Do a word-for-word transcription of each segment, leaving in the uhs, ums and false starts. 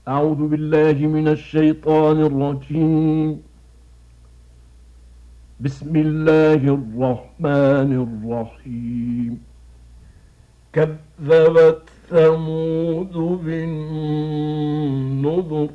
أعوذ بالله من الشيطان الرجيم. بسم الله الرحمن الرحيم. كذبت ثمود بالنذر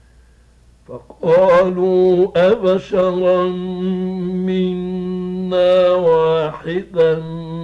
فقالوا أبشرا منا واحدا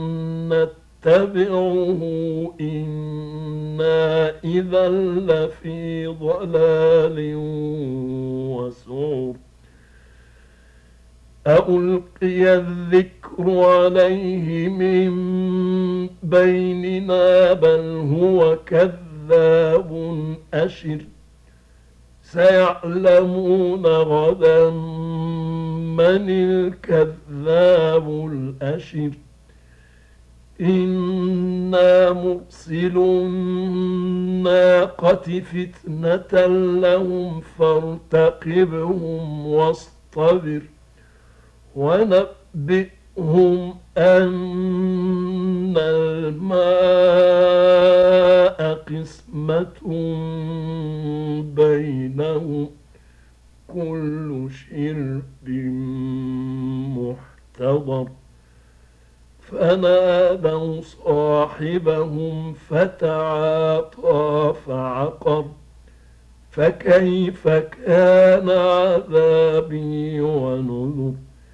نتبعه إنا إذا لفي ضلال وسعر ألقي الذكر عليه من بيننا بل هو كذاب أشر سيعلمون غدا من الكذاب الأشر إنا مرسل الناقة فتنة لهم فارتقبهم واصطبر ونبئهم أن الماء قسمة بينهم كل شرب محتضر فنادوا صاحبهم فتعاطى فعقر فكيف كان عذابي ونذر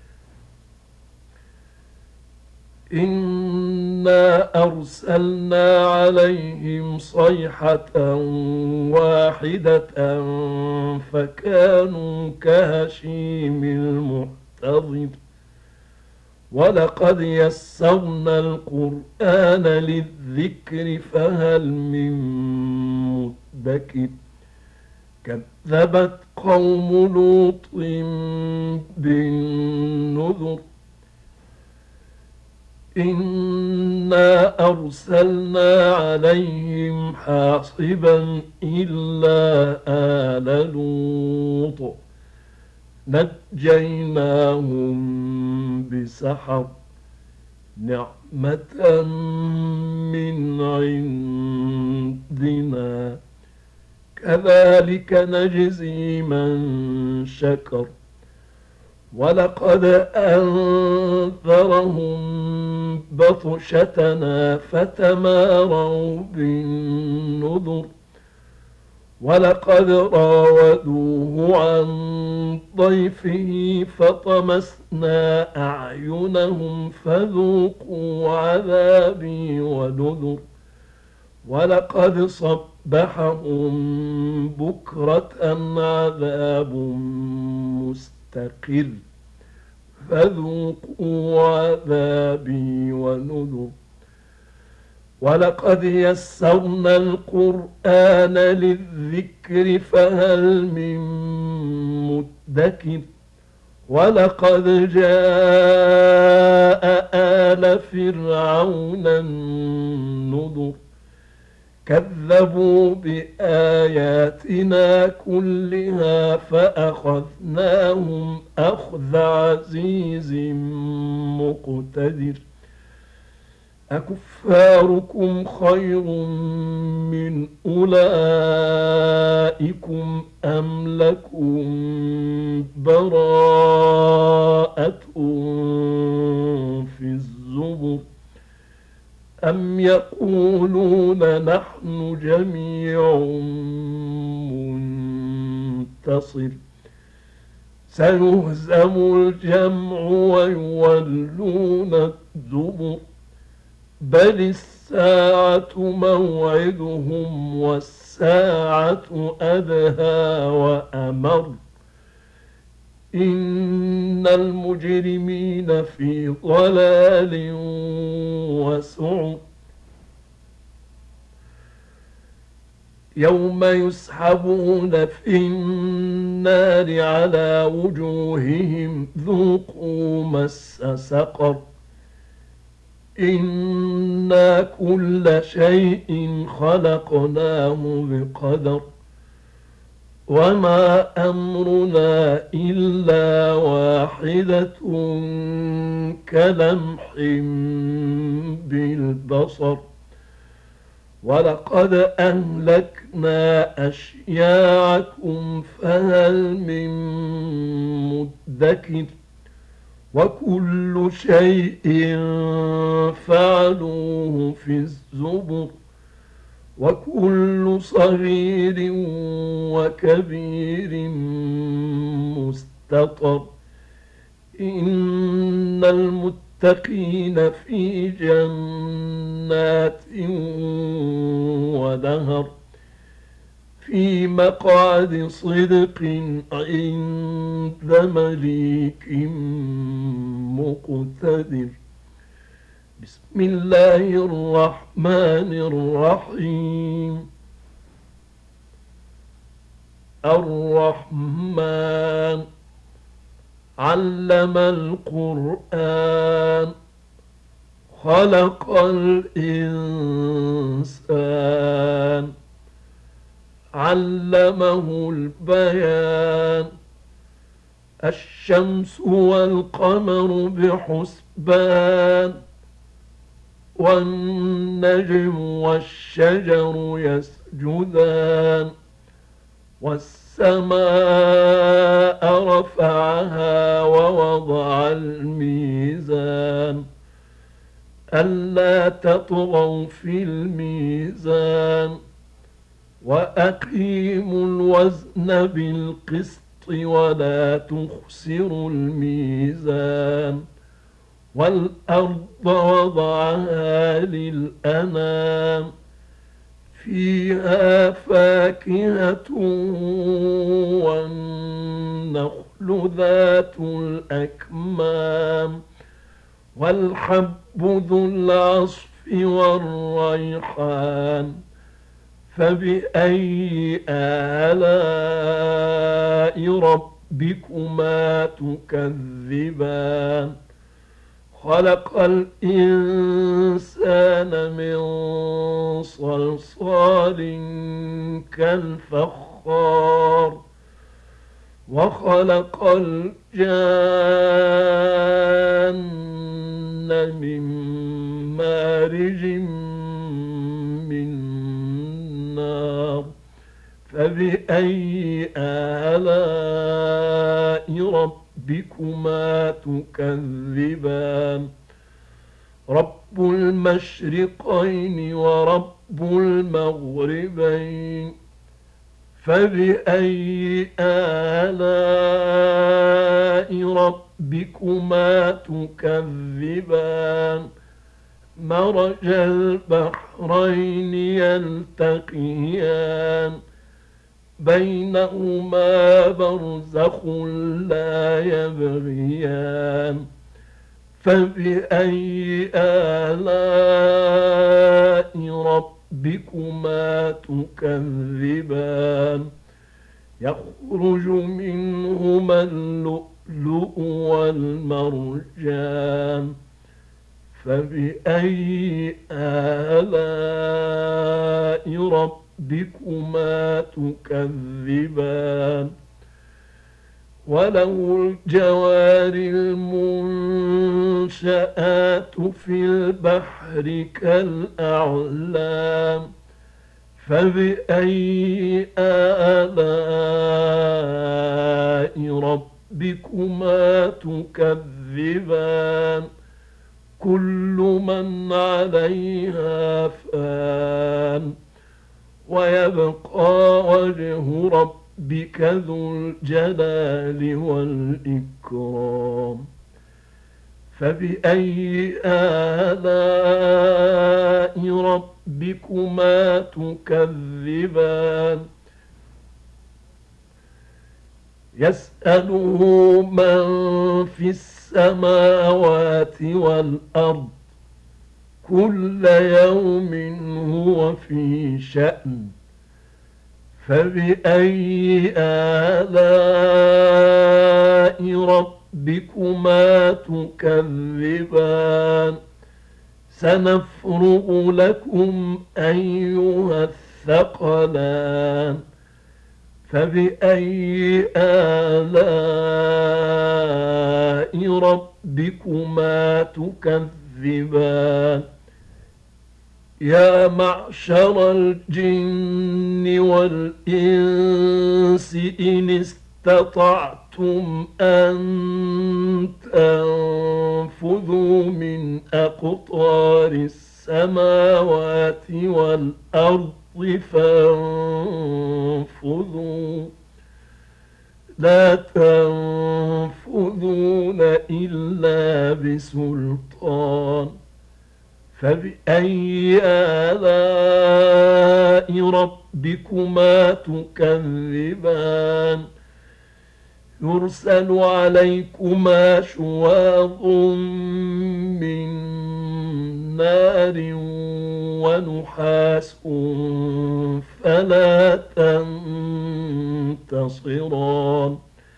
إنا أرسلنا عليهم صيحة واحدة فكانوا كهشيم المحتضر ولقد يسرنا القرآن للذكر فهل من مدكر كذبت قوم لوط بالنذر إنا أرسلنا عليهم حاصبا إلا آل لوط نجيناهم بسحر نعمة من عندنا كذلك نجزي من شكر ولقد أنذرهم بطشتنا فتماروا بالنذر ولقد راودوه عن ضيفه فطمسنا أعينهم فذوقوا عذابي ونذر ولقد صبحهم بكرة عذاب مستقر فذوقوا عذابي ونذر ولقد يسرنا القرآن للذكر فهل من مدكر ولقد جاء آل فرعون النذر كذبوا بآياتنا كلها فأخذناهم أخذ عزيز مقتدر أكفاركم خير من أولئكم أم لكم براءة في الزبر أم يقولون نحن جميع منتصر سيهزم الجمع ويولون الدبر بل الساعة موعدهم والساعة أدهى وأمر إن المجرمين في ضلال وسعر يوم يسحبون في النار على وجوههم ذوقوا مس سقر إنا كل شيء خلقناه بقدر وما أمرنا إلا واحدة كلمح بالبصر ولقد أهلكنا أشياعكم فهل من مدكر وكل شيء فعلوه في الزبر وكل صغير وكبير مستطر إن المتقين في جنات ونهر في مقعد صدق عند مليك مقتدر. بسم الله الرحمن الرحيم. الرحمن علم القرآن خلق الإنسان علمه البيان الشمس والقمر بحسبان والنجم والشجر يسجدان والسماء رفعها ووضع الميزان ألا تطغوا في الميزان وأقيموا الوزن بالقسط ولا تخسروا الميزان والأرض وضعها للأنام فيها فاكهة والنخل ذات الأكمام والحب ذو العصف والريحان فبأي آلاء ربكما تكذبان خلق الإنسان من صلصال كالفخار وخلق الجان من مارج من نار فبأي آلاء ربكما تكذبان رب المشرقين ورب المغربين فبأي آلاء ربكما تكذبان مرج البحرين يلتقيان بينهما برزخ لا يبغيان فبأي آلاء ربكما تكذبان يخرج منهما اللؤلؤ والمرجان فبأي آلاء ربكما تكذبان وله الجوار المنشآت في البحر كالأعلام فبأي آلاء ربكما تكذبان كل من عليها فان ويبقى وجه ربك ذو الجلال والإكرام فبأي آلاء ربكما تكذبان يسأله من في السماوات والأرض كل يوم هو في شأن فبأي آلاء ربكما تكذبان سنفرغ لكم أيها الثقلان فبأي آلاء ربكما تكذبان يا معشر الجن والإنس إن استطعتم أن تنفذوا من أقطار السماوات والأرض فانفذوا لا تنفذون إلا بسلطان. فبأي آلاء ربكما تكذبان يرسل عليكما شواظ من نار ونحاس فلا تنتصران.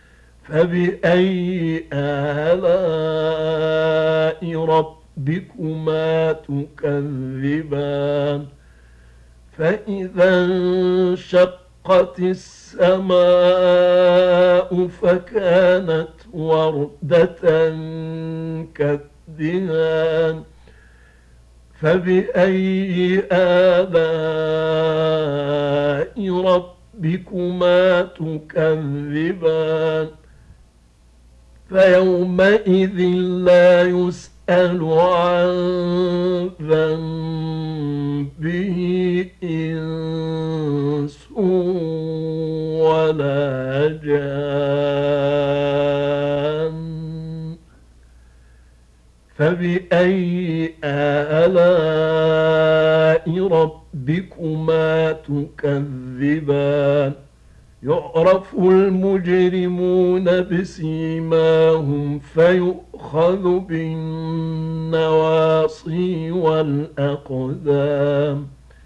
فبأي آلاء ربكما تكذبان فإذا انشقت السماء فكانت وردة كالدهان. فبأي آلاء ربكما تكذبان فيومئذ لا يسأل عن ذنبه إنس ولا جان. فبأي آلاء ربكما تكذبان يعرف المجرمون بسيماهم فيؤخذ بالنواصي والأقدام.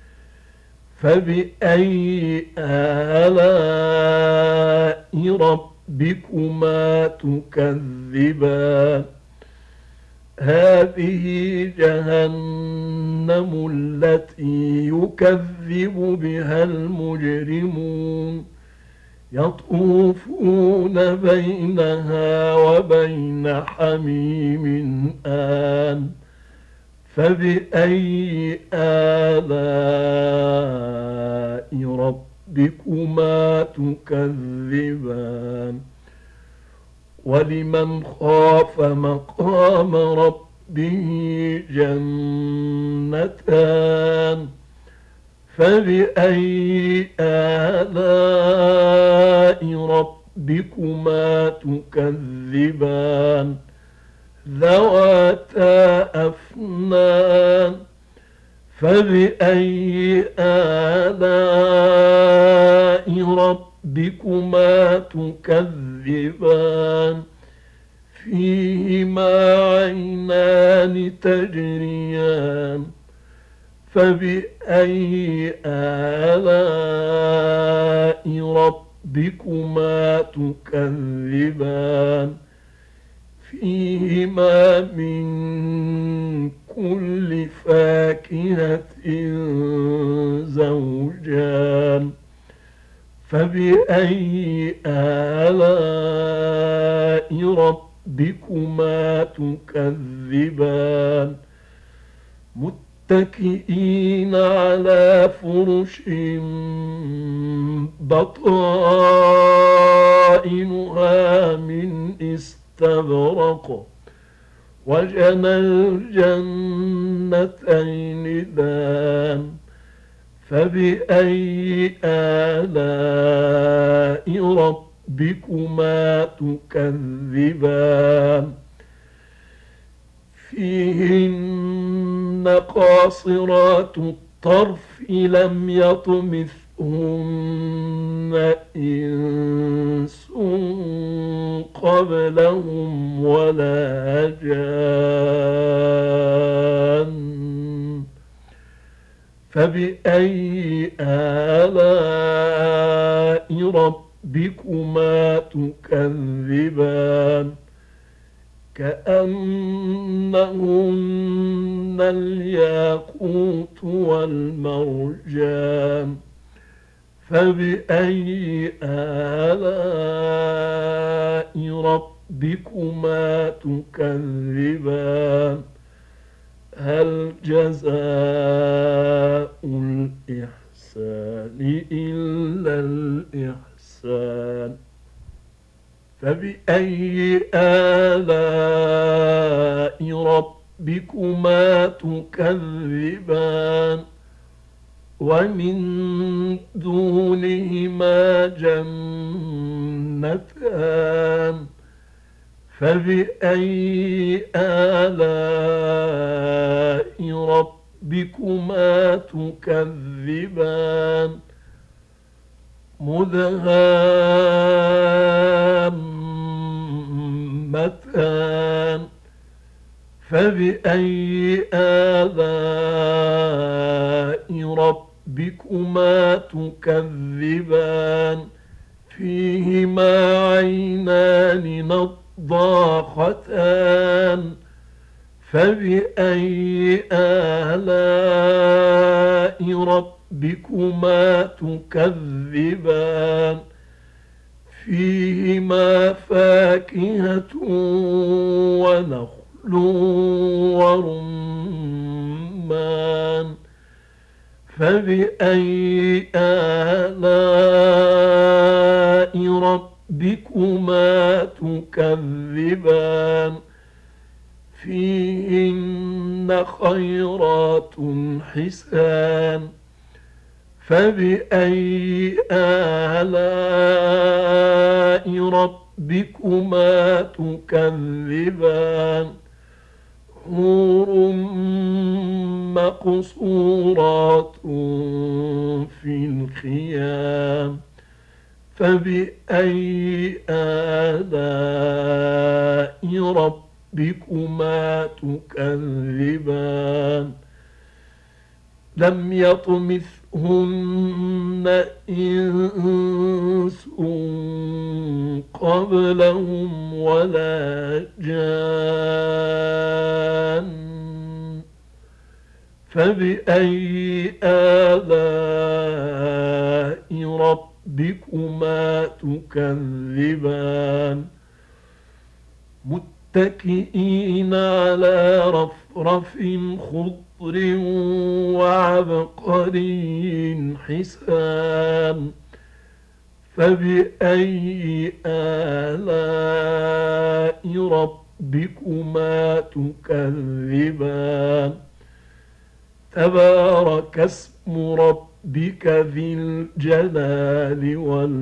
فبأي آلاء ربكما تكذبان هذه جهنم التي يكذب بها المجرمون يطوفون بينها وبين حميم آن. فبأي آلاء ربكما تكذبان ولمن خاف مقام ربه جنتان. فبأي آلاء ربكما تكذبان ذواتا أفنان. فبأي آلاء ربكما تكذبان فيهما عينان تجريان. فبأي آلاء ربكما تكذبان فيهما من كل فاكهة زوجان. فبأي آلاء ربكما تكذبان متكئين على فرش بطائنها من استبرق وجنى الجنتين دان. فبأي آلاء ربكما تكذبان فيهن قاصرات الطرف لم يطمثهن إنس قبلهم ولا جان. فبأي آلاء ربكما تكذبان كأنهن الياقوت والمرجان. فبأي آلاء ربكما تكذبان هل جزاء الإحسان إلا الإحسان فبأي آلاء ربكما تكذبان ومن دونهما جنتان فبأي آلاء ربكما تكذبان مدهامتان فبأي آلاء ربكما تكذبان فيهما عينان نضاختان فبأي آلاء ربكما تكذبان فيهما فاكهة ونخل ورمان فبأي آلاء ربكما تكذبان فيهن خيرات حسان فبأي آلاء ربكما تكذبان حور مقصورات في الخيام فبأي آلاء ربكما تكذبان لم يطمثهن إنس قبلهم ولا جان فبأي آلاء ربكما تكذبان متكئين على رفرف خضر وعبقري حسان فبأي آلاء ربكما تكذبان تبارك اسم ربك ذي الجلال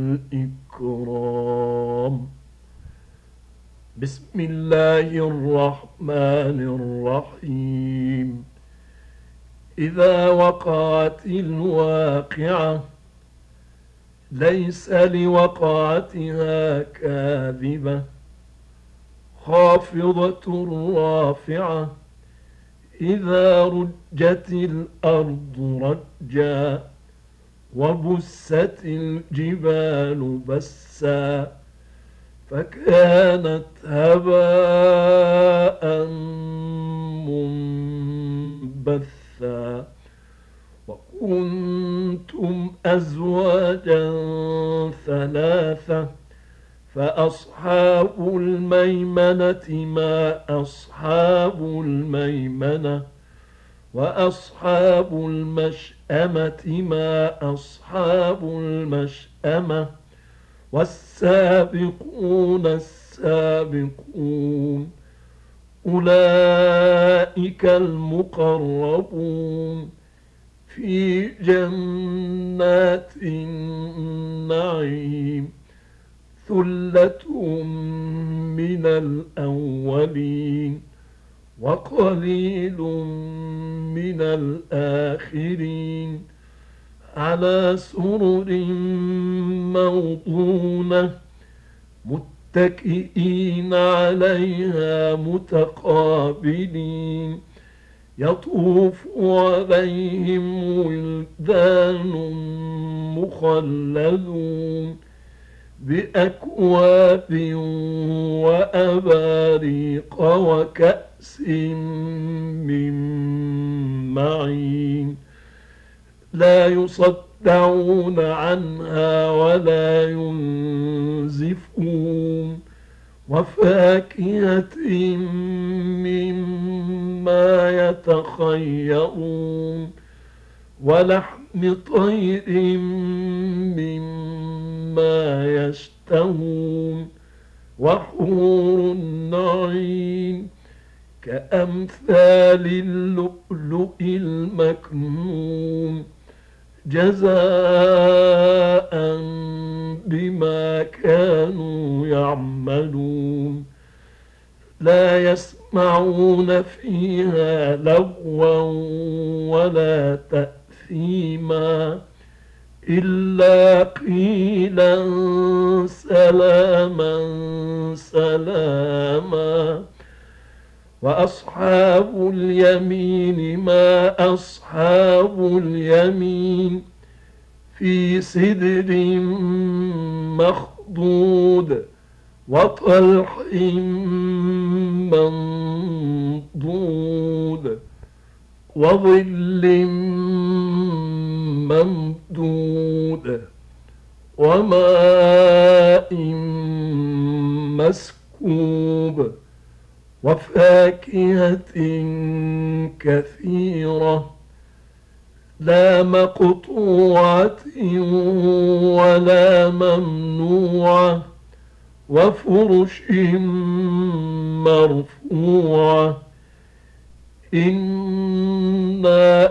والإكرام بسم الله الرحمن الرحيم إذا وقعت الواقعة ليس لوقعتها كاذبة خافضة رافعة إذا رجت الأرض رجا وبست الجبال بسا فكانت هباء منبثا وكنتم أزواجا ثلاثة فأصحاب الميمنة ما أصحاب الميمنة وأصحاب المشأمة ما أصحاب المشأمة والسابقون السابقون أولئك المقربون في جنات النعيم ثلة من الأولين وقليل من الآخرين على سرر موضونة متكئين عليها متقابلين يطوف عليهم ولدان مخلدون بأكواب وأباريق وكأس من معين لا يصدعون عنها ولا ينزفون وفاكهة مما مما يتخيرون ولحم طير مما يشتهون وحور عين كأمثال اللؤلؤ المكنون جزاء بما كانوا يعملون لا يسمعون فيها لغوا ولا تأثيما إلا قيلا سلاما سلاما وأصحاب اليمين ما أصحاب اليمين في سدر مخضود وطلح منضود وظل ممدود وماء مسكوب وفاكهة كثيرة لا مقطوعة ولا ممنوعة وفرش مرفوعة إنا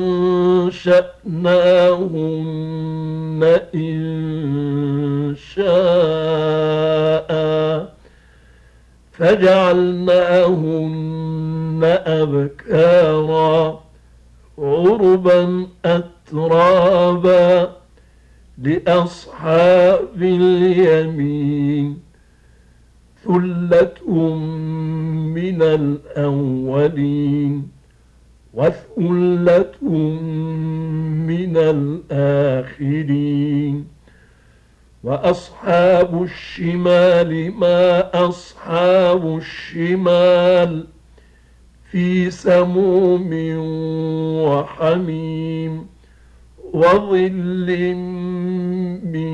أنشأناهن إن شاء فجعلناهن أبكارا عربا أترابا لأصحاب اليمين ثلة من الأولين وثلة من الآخرين وأصحاب الشمال ما أصحاب الشمال في سموم وحميم وظل من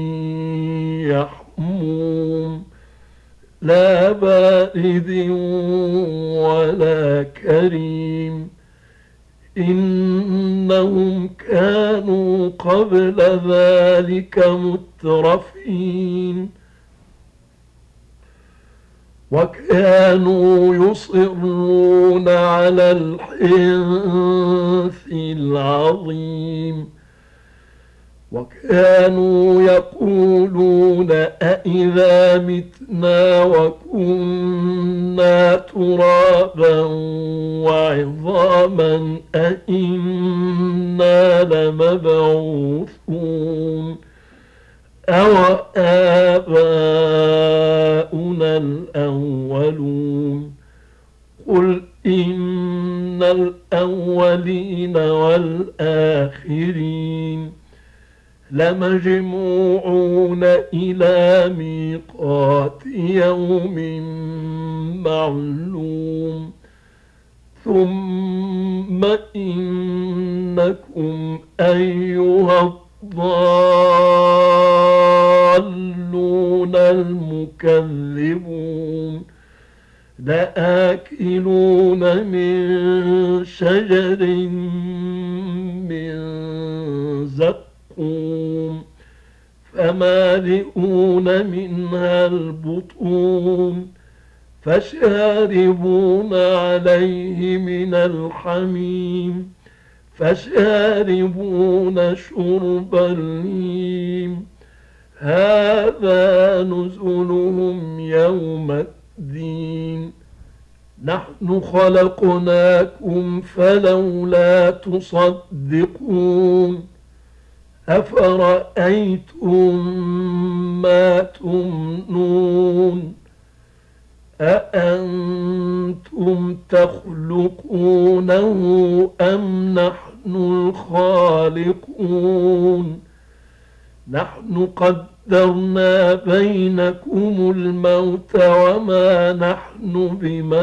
يحموم لا بارد ولا كريم إنهم كانوا قبل ذلك مترفين وكانوا يصرون على الحنث العظيم وكانوا يقولون أإذا متنا وكنا ترابا وعظاما أإنا لمبعوثون أو آباؤنا الأولون قل إن الأولين والآخرين لمجموعون إلى ميقات يوم معلوم ثم إنكم أيها الضالون المكذبون لآكلون من شجر من زقوم فمالئون منها البطون فشاربون عليه من الحميم فشاربون شرب الهيم هذا نزلهم يوم الدين نحن خلقناكم فلولا تصدقون أفرأيتم ما تمنون أأنتم تخلقونه أم نحن الخالقون نحن قدرنا بينكم الموت وما نحن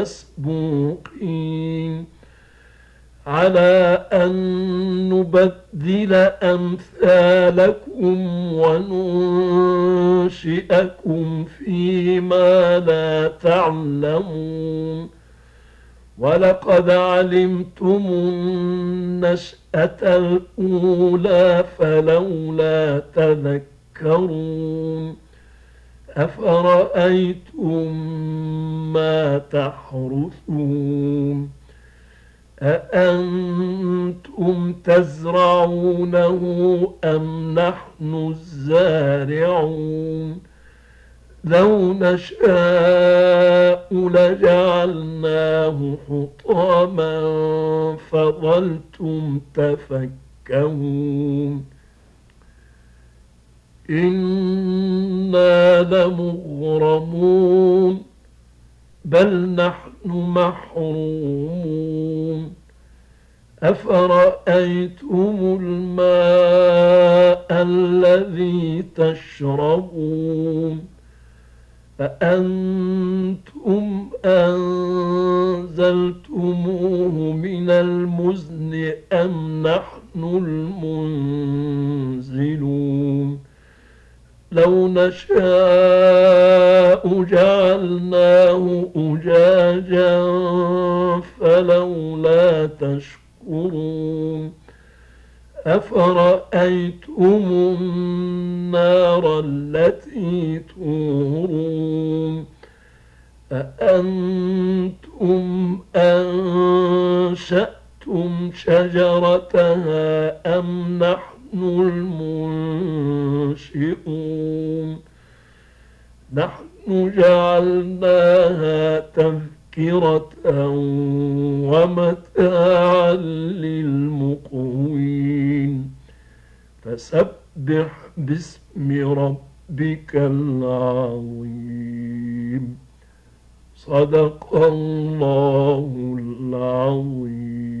بمسبوقين على أن نبدل أمثالكم وننشئكم فيما لا تعلمون ولقد علمتم النشأة الأولى فلولا تذكرون أفرأيتم ما تحرثون أأنتم تزرعونه أم نحن الزارعون لو نشاء لجعلناه حطاما فظلتم تفكهون إنا لمغرمون بل نحن محرومون أفرأيتم الماء الذي تشربون أأنتم أنزلتموه من المزن أم نحن المنزلون لو نشاء جعلناه أجاجا فلولا تشكرون أفرأيتم النار التي تورون أأنتم أنشأتم شجرتها أم نحن المنشئون نحن جعلناها تذكرة ومتاعا للمقوين فسبح باسم ربك العظيم صدق الله العظيم.